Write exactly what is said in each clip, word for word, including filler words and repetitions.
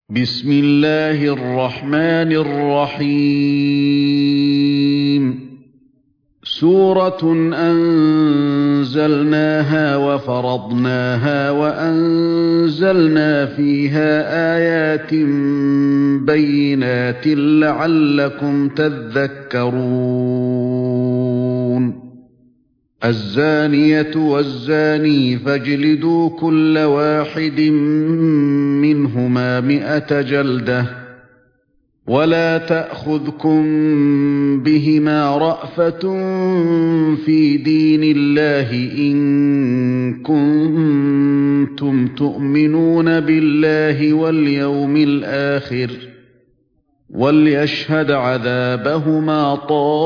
بسم الله الرحمن الرحيم سورة أنزلناها وفرضناها وأنزلنا فيها آيات بينات لعلكم تذكرون الزانية والزاني فاجلدوا كل واحد منهما مئة جلدة ولا تأخذكم بهما رأفة في دين الله إن كنتم تؤمنون بالله واليوم الآخر وليشهد عذابهما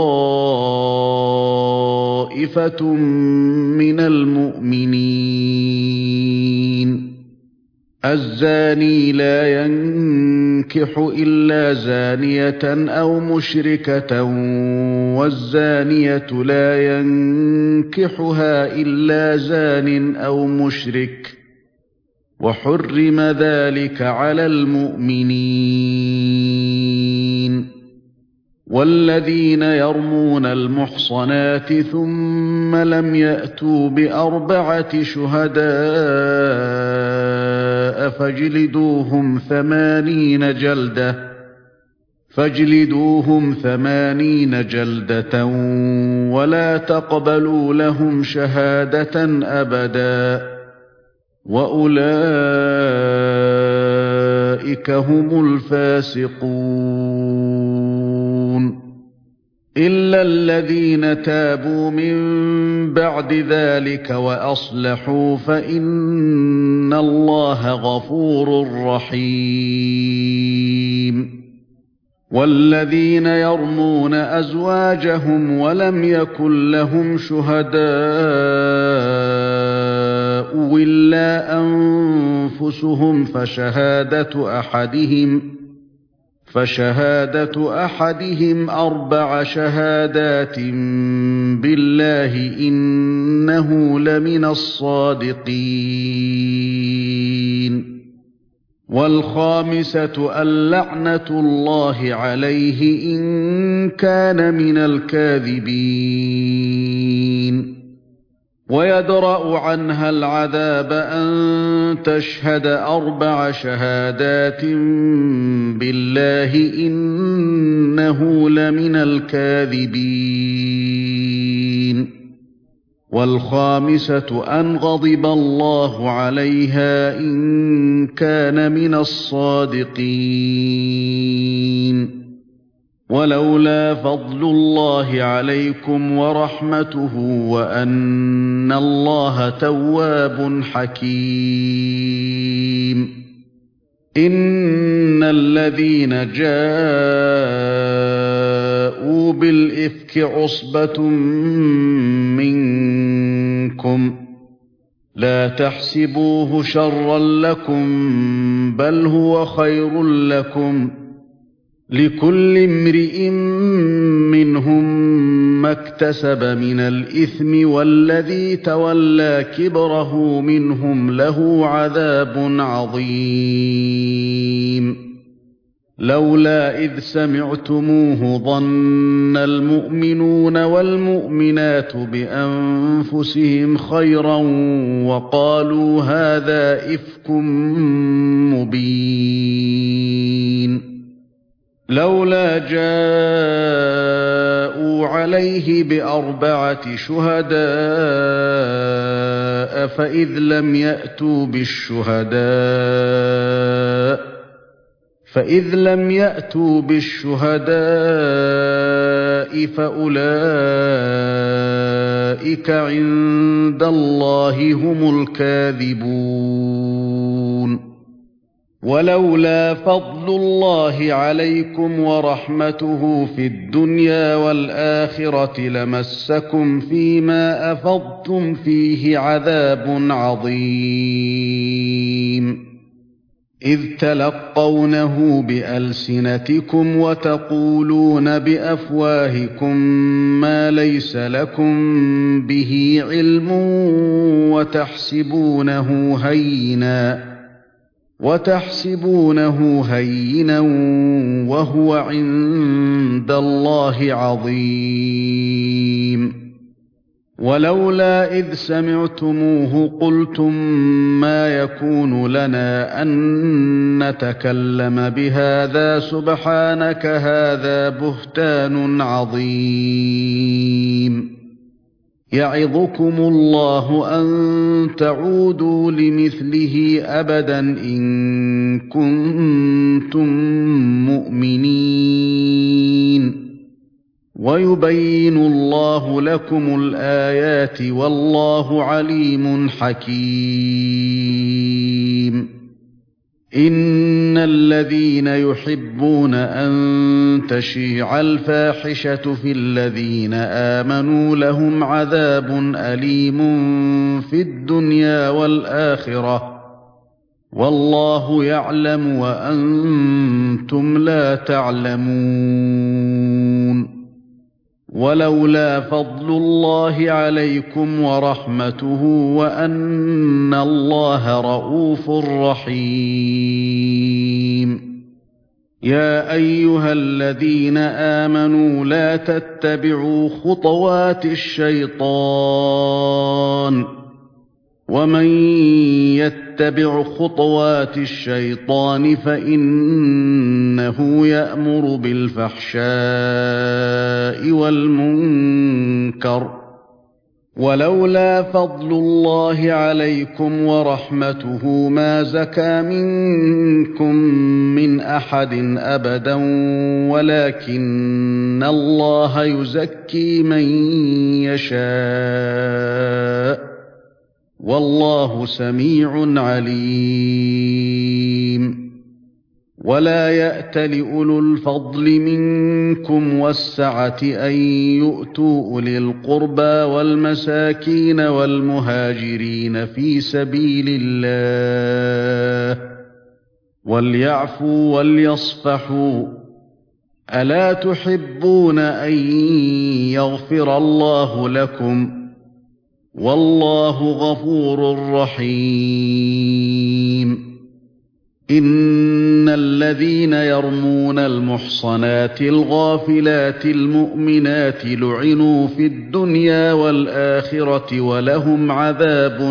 طائفة من المؤمنين الزاني لا ينكح إلا زانية أو مشركة والزانية لا ينكحها إلا زان أو مشرك وحرم ذلك على المؤمنين والذين يرمون المحصنات ثم لم يأتوا بأربعة شهداء فاجلدوهم ثمانين جلدة فاجلدوهم ثمانين جلدة ولا تقبلوا لهم شهادة أبدا وأولئك هم الفاسقون إلا الذين تابوا من بعد ذلك وأصلحوا فإن الله غفور رحيم والذين يرمون أزواجهم ولم يكن لهم شهداء إلا أنفسهم فشهادة أحدهم فشهادة أحدهم أربع شهادات بالله إنه لمن الصادقين والخامسة اللعنة الله عليه إن كان من الكاذبين ويدرأ عنها العذاب أن تشهد أربع شهادات بالله إنه لمن الكاذبين والخامسة أن غضب الله عليها إن كان من الصادقين ولولا فضل الله عليكم ورحمته وأن الله تواب حكيم إن الذين جاءوا بالإفك عصبة منكم لا تحسبوه شرا لكم بل هو خير لكم لكل امرئ منهم ما اكتسب من الإثم والذي تولى كبره منهم له عذاب عظيم لولا إذ سمعتموه ظن المؤمنون والمؤمنات بأنفسهم خيرا وقالوا هذا إفك مبين لولا جاءوا عليه بأربعة شهداء فإذ لم يأتوا بالشهداء فإذ لم يأتوا بالشهداء فأولئك عند الله هم الكاذبون ولولا فضل الله عليكم ورحمته في الدنيا والآخرة لمسكم فيما أفضتم فيه عذاب عظيم إذ تلقونه بألسنتكم وتقولون بأفواهكم ما ليس لكم به علم وتحسبونه هينا وتحسبونه هينا وهو عند الله عظيم ولولا إذ سمعتموه قلتم ما يكون لنا أن نتكلم بهذا سبحانك هذا بهتان عظيم يعظكم الله أن تعودوا لمثله أبدا إن كنتم مؤمنين ويبين الله لكم الآيات والله عليم حكيم إن الذين يحبون أن تشيع الفاحشة في الذين آمنوا لهم عذاب أليم في الدنيا والآخرة والله يعلم وأنتم لا تعلمون ولولا فضل الله عليكم ورحمته وأن الله رءوف رحيم يا أيها الذين آمنوا لا تتبعوا خطوات الشيطان ومن يتبع خطوات الشيطان فإنه يأمر بالفحشاء والمنكر ولولا فضل الله عليكم ورحمته ما زكى منكم من أحد أبدا ولكن الله يزكي من يشاء والله سميع عليم ولا يأت لأولو الفضل منكم والسعة أن يؤتوا أولي القربى والمساكين والمهاجرين في سبيل الله وليعفوا وليصفحوا ألا تحبون أن يغفر الله لكم والله غفور رحيم إن الذين يرمون المحصنات الغافلات المؤمنات لعنوا في الدنيا والآخرة ولهم عذاب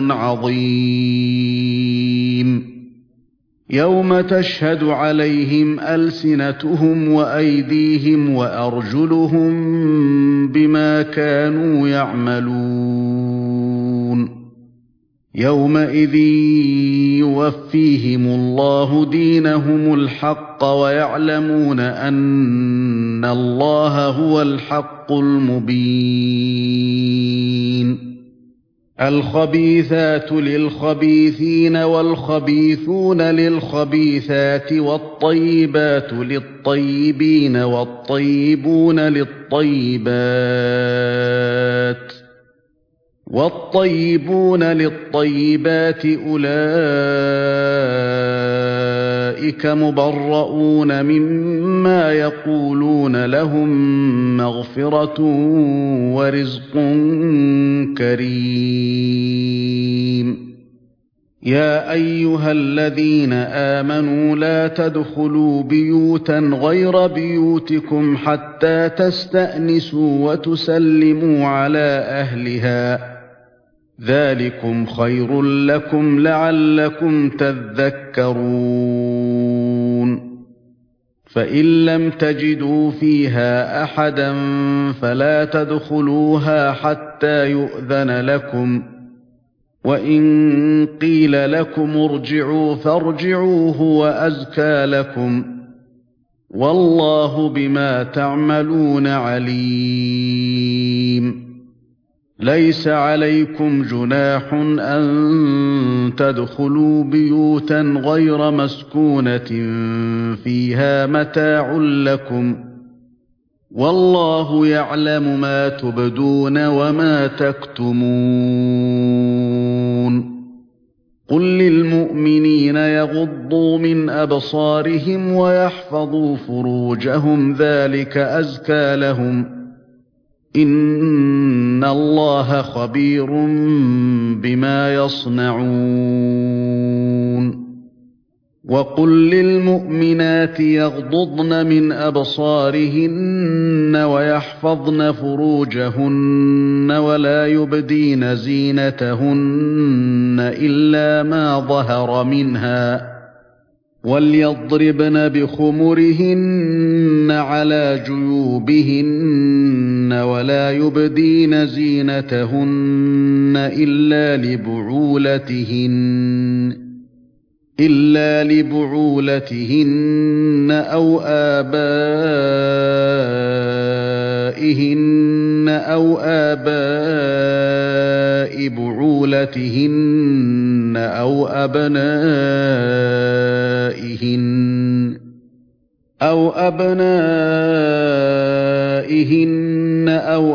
عظيم يوم تشهد عليهم ألسنتهم وأيديهم وأرجلهم بما كانوا يعملون يومئذ يوفيهم الله دينهم الحق ويعلمون أن الله هو الحق المبين الخبيثات للخبيثين والخبيثون للخبيثات والطيبات للطيبين والطيبون للطيبات والطيبون للطيبات أولئك مبرؤون مما يقولون لهم مغفرة ورزق كريم يا أيها الذين آمنوا لا تدخلوا بيوتا غير بيوتكم حتى تستأنسوا وتسلموا على أهلها ذلكم خير لكم لعلكم تذكرون فإن لم تجدوا فيها أحدا فلا تدخلوها حتى يؤذن لكم وإن قيل لكم ارجعوا فارجعوا هو أزكى لكم والله بما تعملون عليم ليس عليكم جناح أن تدخلوا بيوتا غير مسكونة فيها متاع لكم والله يعلم ما تبدون وما تكتمون قل للمؤمنين يغضوا من أبصارهم ويحفظوا فروجهم ذلك أزكى لهم إن الله خبير بما يصنعون وقل للمؤمنات يغضضن من أبصارهن ويحفظن فروجهن ولا يبدين زينتهن إلا ما ظهر منها وليضربن بخمرهن على جيوبهن ولا يبدين زينتهن إلا لبعولتهن إلا لبعولتهن أو آبائهن أو آباء بعولتهن أو أبنائهن أو أبنائهن أو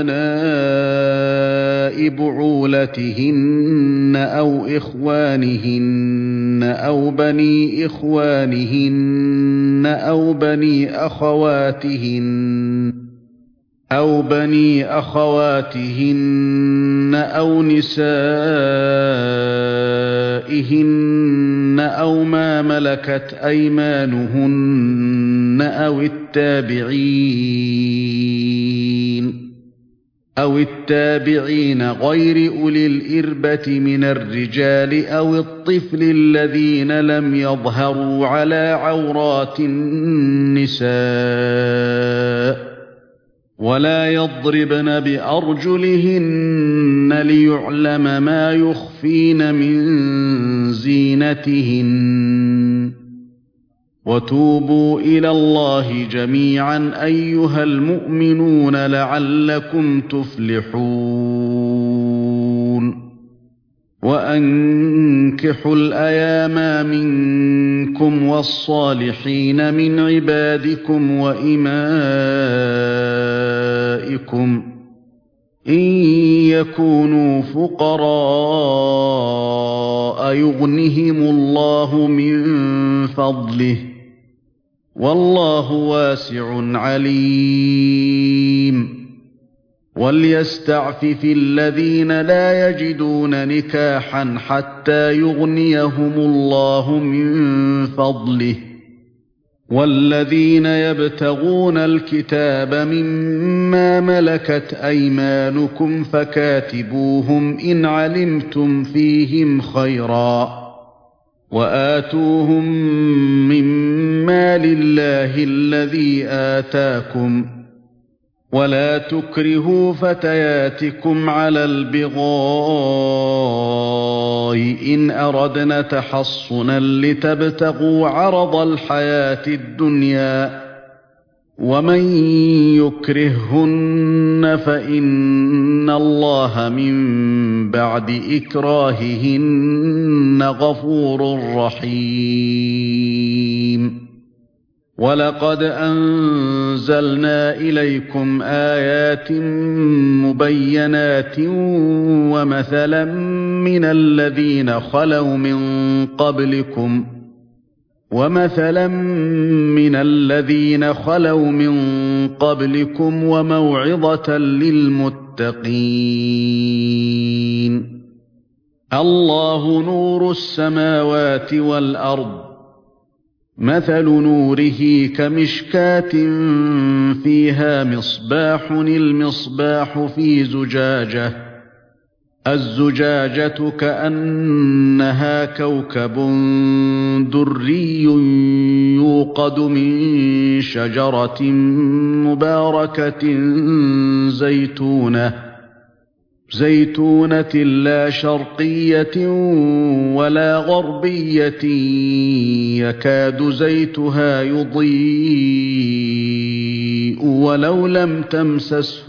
أبناء بعولتهن أو إخوانهن أو بني إخوانهن أو بني أخواتهن أو بني أخواتهن أو نسائهن أو ما ملكت أيمانهن أو التابعين أو التابعين غير أولي الإربة من الرجال أو الطفل الذين لم يظهروا على عورات النساء ولا يضربن بأرجلهن ليعلم ما يخفين من زينتهن وتوبوا إلى الله جميعا أيها المؤمنون لعلكم تفلحون وأنكحوا الأيام منكم والصالحين من عبادكم وإمائكم إن يكونوا فقراء يغنهم الله من فضله والله واسع عليم وليستعفف الذين لا يجدون نكاحا حتى يغنيهم الله من فضله والذين يبتغون الكتاب مما ملكت أيمانكم فكاتبوهم إن علمتم فيهم خيرا وآتوهم مما لله الذي آتاكم ولا تكرهوا فتياتكم على البغاء إن أردنا تحصنا لتبتغوا عرض الحياة الدنيا ومن يكرههن فإن الله من بعد إكراههن غفور رحيم ولقد أنزلنا إليكم آيات مبينات ومثلا من الذين خلوا من قبلكم ومثلا من الذين خلوا من قبلكم وموعظة للمتقين الله نور السماوات والأرض مثل نوره كمشكاة فيها مصباح المصباح في زجاجة الزجاجة كأنها كوكب دري يوقد من شجرة مباركة زيتونة زيتونة لا شرقية ولا غربية يكاد زيتها يضيء ولو لم تمسسه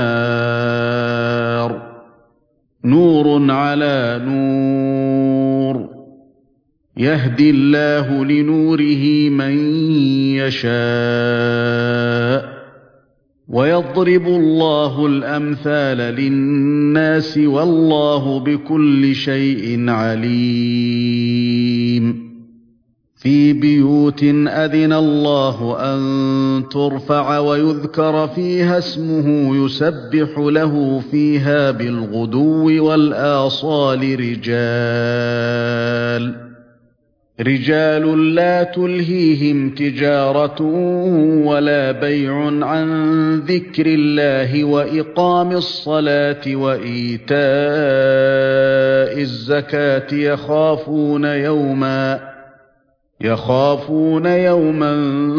نار نور على نور يهدي الله لنوره من يشاء ويضرب الله الأمثال للناس والله بكل شيء عليم في بيوت أذن الله أن ترفع ويذكر فيها اسمه يسبح له فيها بالغدو والآصال رجال رجال لا تلهيهم تجارة ولا بيع عن ذكر الله وإقام الصلاة وإيتاء الزكاة يخافون يوما يخافون يوما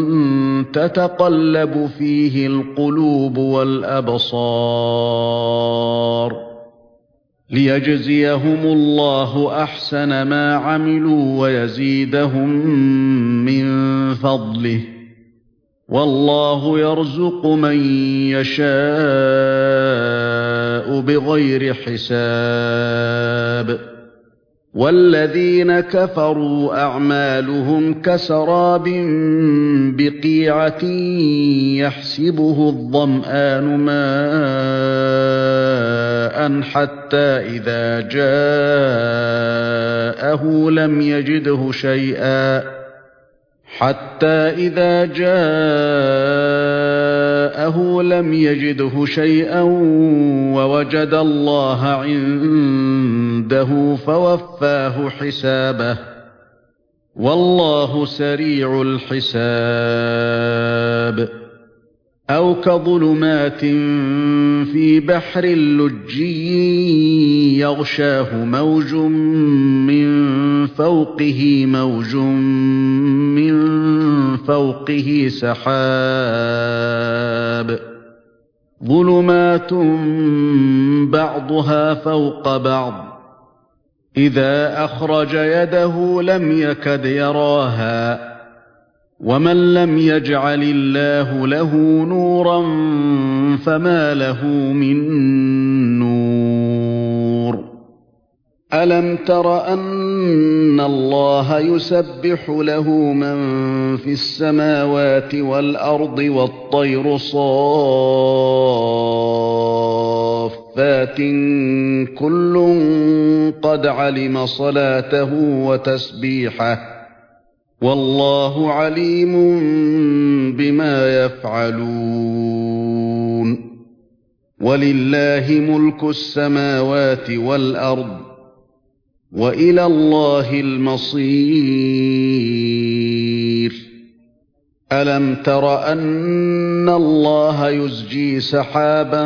تتقلب فيه القلوب والأبصار ليجزيهم الله أحسن ما عملوا ويزيدهم من فضله والله يرزق من يشاء بغير حساب والذين كفروا أعمالهم كسراب بقيعة يحسبه الظمآن ماء حتى إذا جاءه لم يجده شيئا حتى إذا جاءه لم يجده شيئا ووجد الله عنده فوفاه حسابه والله سريع الحساب أو كظلمات في بحر لجي يغشاه موج من فوقه موج من فوقه سحاب ظلمات بعضها فوق بعض إذا أخرج يده لم يكد يراها ومن لم يجعل الله له نورا فما له من نور ألم تر أن الله يسبح له من في السماوات والأرض والطير صافات كل قد علم صلاته وتسبيحه والله عليم بما يفعلون ولله ملك السماوات والأرض وإلى الله المصير ألم تر أن الله يزجي سحابا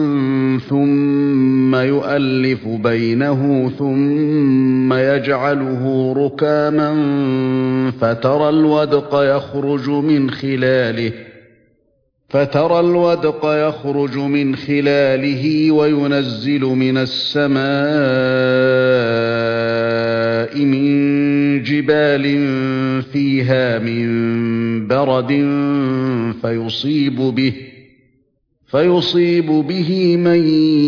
ثم يؤلف بينه ثم يجعله ركاما فترى الودق يخرج من خلاله فترى الودق يخرج من خلاله وينزل من السماء من جبال فيها من برد فيصيب به فيصيب به من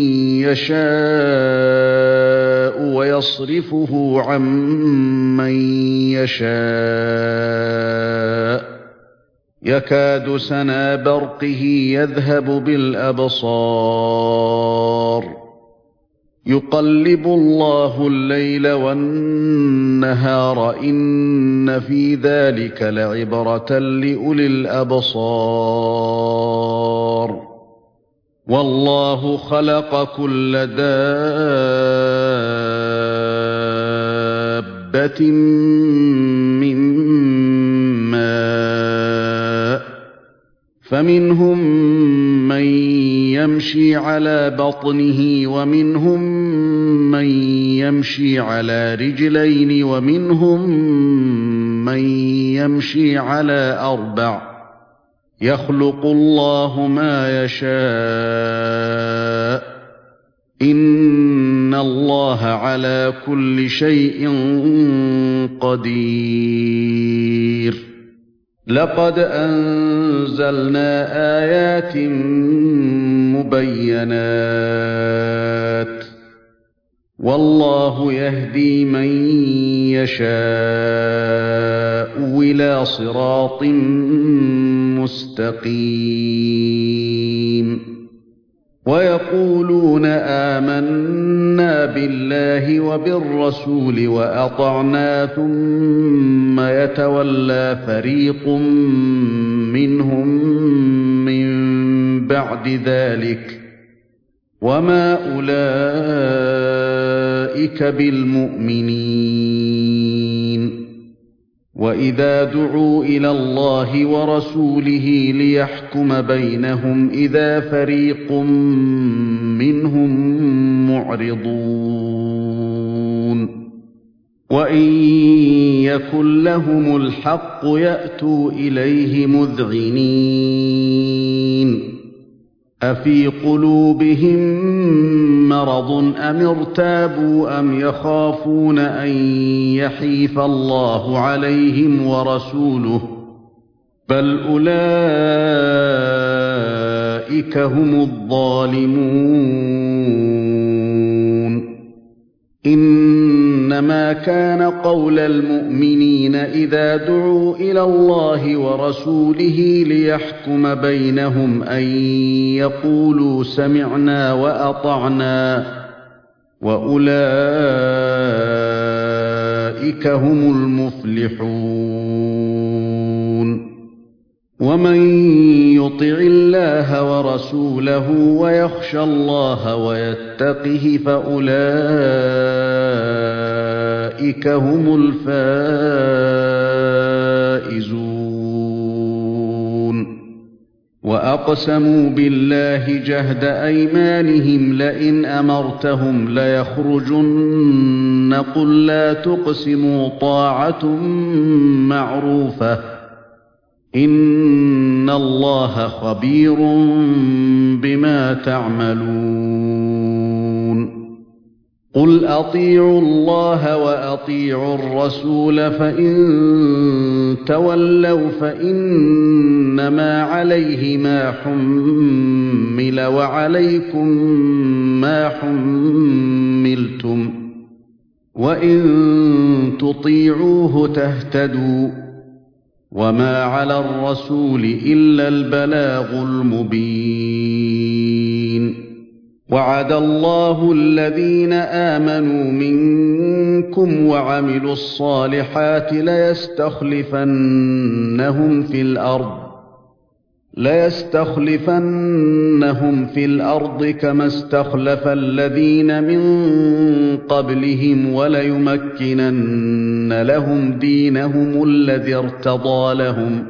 يشاء ويصرفه عن من يشاء يكاد سنا برقه يذهب بالأبصار يقلب الله الليل والنهار إن في ذلك لعبرة لأولي الأبصار والله خلق كل دابة من ماء فمنهم من يمشي على بطنه ومنهم من يمشي على رجلين ومنهم من يمشي على أربع يخلق الله ما يشاء إن الله على كل شيء قدير لقد أنزلنا آيات مبينات والله يهدي من يشاء إلى صراط مستقيم ويقولون آمنا بالله وبالرسول وأطعنا ثم يتولى فريق منهم من بعد ذلك وما أولئك بالمؤمنين وإذا دعوا إلى الله ورسوله ليحكم بينهم إذا فريق منهم معرضون وإن يكن لهم الحق يأتوا إليه مذعنين أفي قلوبهم مرض أم ارتابوا أم يخافون أن يحيف الله عليهم ورسوله بل أولئك هم الظالمون إنما كان قول المؤمنين إذا دعوا إلى الله ورسوله ليحكم بينهم أن يقولوا سمعنا وأطعنا وأولئك هم المفلحون ومن يطع الله ورسوله ويخشى الله ويتقه فأولئك هم الفائزون وأقسموا بالله جهد أيمانهم لئن أمرتهم ليخرجن قل لا تقسموا طاعة معروفة إن الله خبير بما تعملون قل أطيعوا الله وأطيعوا الرسول فإن تولوا فإنما عليه ما حمل وعليكم ما حملتم وإن تطيعوه تهتدوا وما على الرسول إلا البلاغ المبين وعد الله الذين آمنوا منكم وعملوا الصالحات ليستخلفنهم في الأرض ليستخلفنهم في الأرض كما استخلف الذين من قبلهم وليمكنن لهم دينهم الذي ارتضى لهم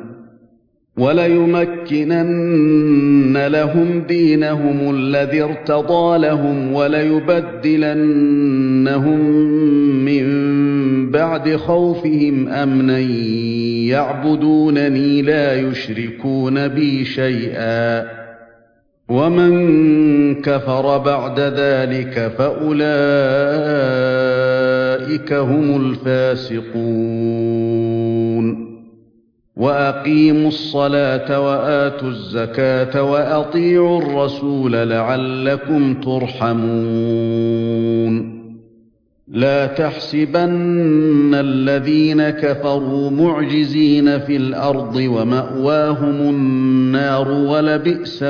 وليمكنن لهم دينهم الذي ارتضى لهم وليبدلنهم من بعد خوفهم أمنا يعبدونني لا يشركون بي شيئا ومن كفر بعد ذلك فأولئك هم الفاسقون وأقيموا الصلاة وآتوا الزكاة وأطيعوا الرسول لعلكم ترحمون لا تحسبن الذين كفروا معجزين في الأرض ومأواهم النار ولبئس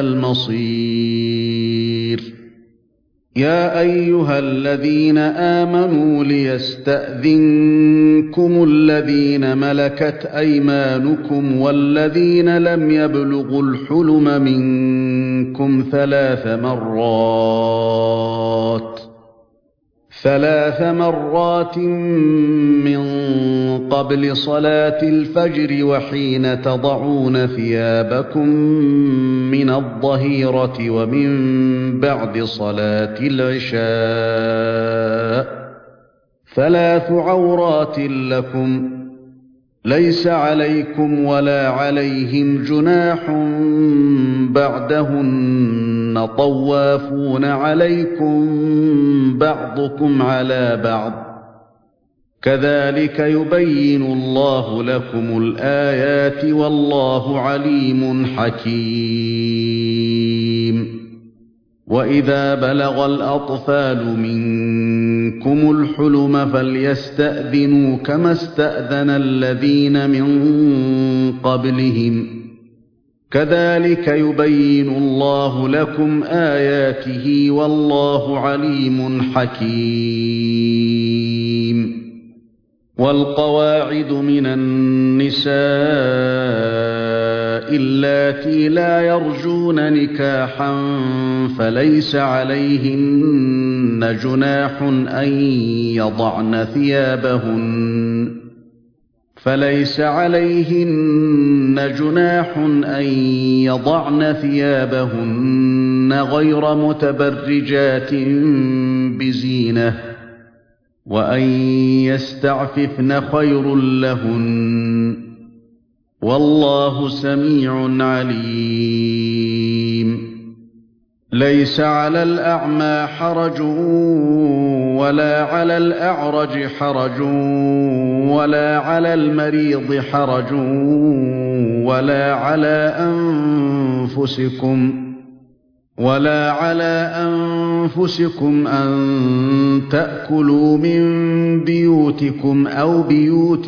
المصير يا أيها الذين آمنوا ليستأذنكم الذين ملكت أيمانكم والذين لم يبلغوا الحلم منكم ثلاث مرات ثلاث مرات من قبل صلاة الفجر وحين تضعون ثيابكم من الظهيرة ومن بعد صلاة العشاء ثلاث عورات لكم ليس عليكم ولا عليهم جناح بعدهن طوافون عليكم بعضكم على بعض كذلك يبين الله لكم الآيات والله عليم حكيم وإذا بلغ الأطفال منكم الحلم فليستأذنوا كما استأذن الذين من قبلهم كذلك يبين الله لكم آياته والله عليم حكيم والقواعد من النساء اللاتي لا يرجون نكاحا فليس عليهن جناح أن يضعن ثيابهن فليس عليهن جناح أن يضعن ثيابهن غير متبرجات بزينة وأن يستعففن خير لهن والله سميع عليم. ليس على الأعمى حرج ولا على الأعرج حرج ولا على المريض حرج ولا على أنفسكم ولا على أنفسكم أن تأكلوا من بيوتكم أو بيوت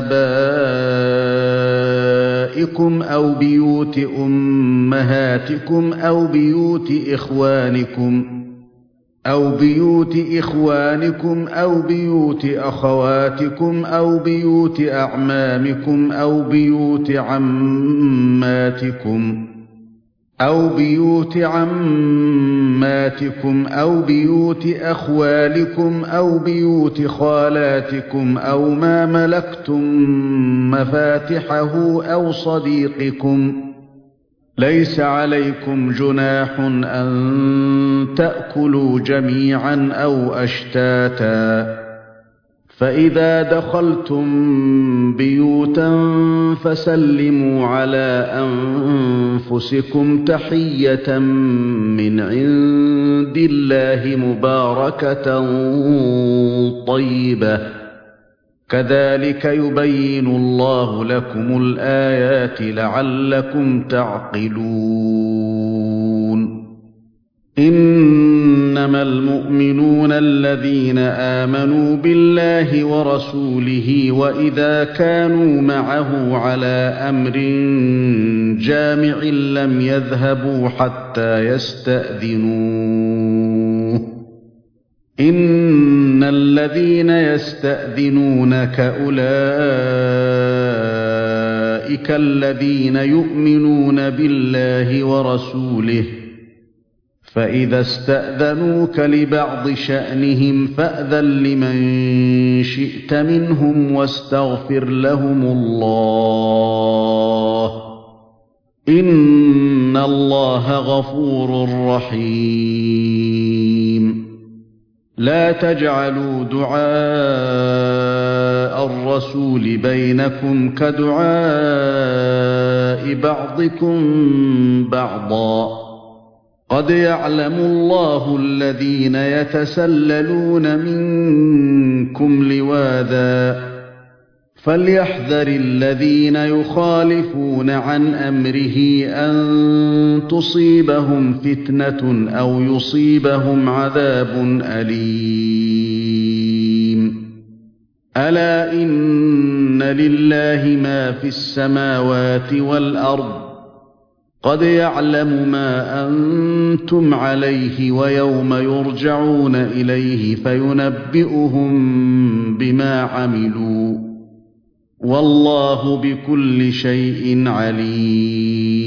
آبائكم أو بيوت أمهاتكم أو بيوت إخوانكم أو بيوت إخوانكم أو بيوت أخواتكم أو بيوت أعمامكم أو بيوت عماتكم أو بيوت عماتكم أو بيوت أخوالكم أو بيوت خالاتكم أو ما ملكتم مفاتحه أو صديقكم. ليس عليكم جناح أن تأكلوا جميعا أو أشتاتا، فإذا دخلتم بيوتا فسلموا على أنفسكم تحية من عند الله مباركة طيبة، كذلك يبين الله لكم الآيات لعلكم تعقلون. إنما المؤمنون الذين آمنوا بالله ورسوله وإذا كانوا معه على أمر جامع لم يذهبوا حتى يستأذنوه. إن الذين يستأذنونك أولئك الذين يؤمنون بالله ورسوله، فإذا استأذنوك لبعض شأنهم فأذن لمن شئت منهم واستغفر لهم الله، إن الله غفور رحيم. لا تجعلوا دعاء الرسول بينكم كدعاء بعضكم بعضا، قد يعلم الله الذين يتسللون منكم لواذا، فليحذر الذين يخالفون عن أمره أن تصيبهم فتنة أو يصيبهم عذاب أليم. ألا إن لله ما في السماوات والأرض، قد يعلم ما أنتم عليه ويوم يرجعون إليه فينبئهم بما عملوا، والله بكل شيء عليم.